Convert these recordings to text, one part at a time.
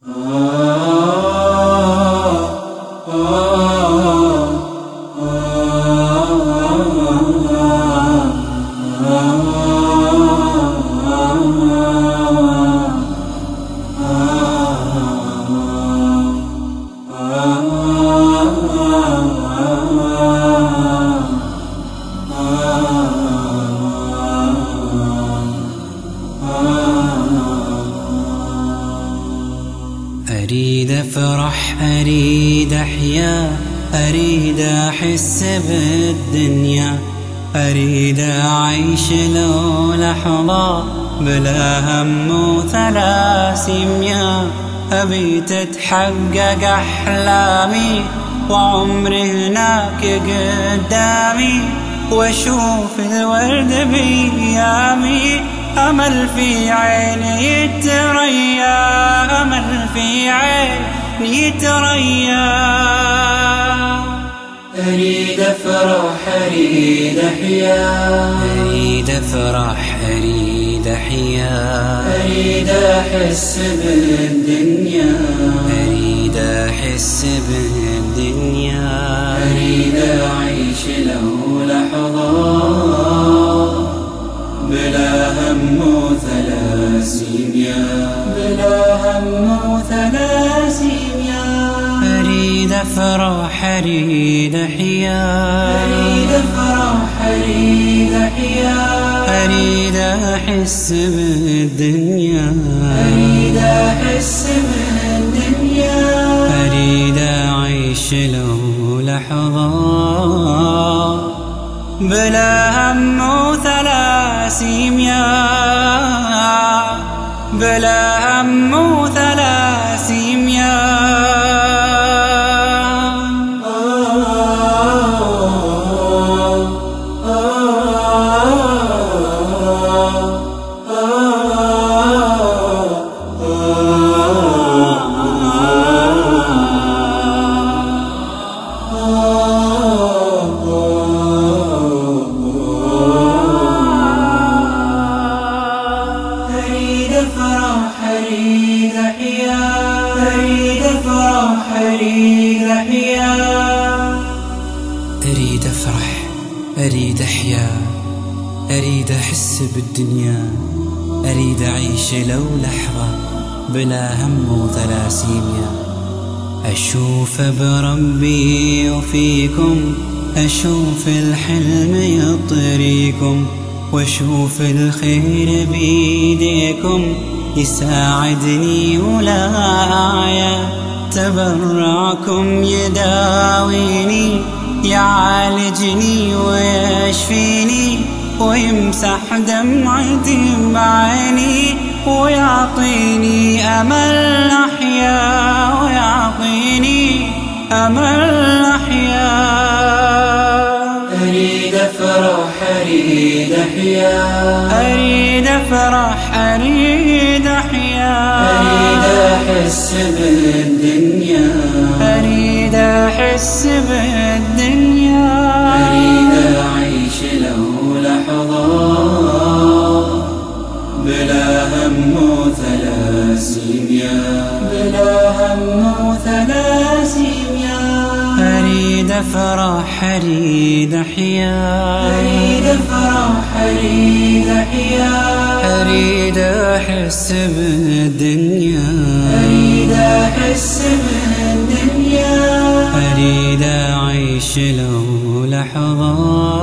أريد أفرح، أريد أحيا، أريد أحس بالدنيا، أريد أعيش لو لحظة بلا هم وثلاسيميا. أبي تتحقق أحلامي وعمري هناك قدامي، وأشوف الورد بيامي. أمل في عيني يتريا، أمل في عيني يتريا. أريد أفرح، أريد أحيا، أريد أفرح، أريد أحيا، أريد أحس بالدنيا، أريد أحس بالدنيا، أريد أعيش لو لحظة بلا هم وثلاسيميا، بلا هم وثلاسيميا. أريد أفرح، أريد أحيا، أريد أفرح، أريد أحيا، أريد أحس بالدنيا، أريد أحس بالدنيا، أريد أعيش لو لحظة بلا هم وثلاسيميا، بلا هم وثلاسيميا. أريد أفرح، أريد أحيا، أريد أفرح، أريد أحيا، أريد أفرح، أريد أحيا، أريد أحس بالدنيا، أريد أعيش لو لحظة بلا هم وثلاسيميا. أشوف بربي وفيكم، أشوف الحلم يطريكم، وأشوف الخير بيديكم يساعدني ولا أعيا. تبرعكم يداويني، يعالجني ويشفيني، ويمسح دمعتي بعيني، ويعطيني أمل أحيا، ويعطيني أمل أحيا. أريد أفرح، أريد أحيا، أريد أفرح، أريد أحيا، أريد أحس بالدنيا، أريد أحس بالدنيا، أريد أعيش لو لحظة بلا هم وثلاسيميا، بلا هم وثلاسيميا. أريد أفرح، أريد أحيا، أريد أفرح، أريد أحيا، أريد أحس بالدنيا، أريد أحس بالدنيا، أريد أعيش لو لحظة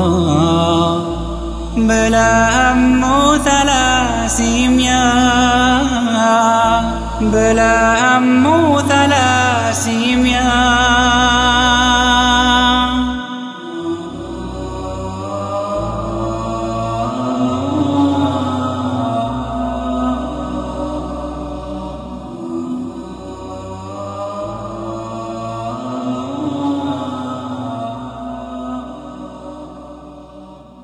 بلا هم وثلاسيميا، بلا هم وثلاسيميا.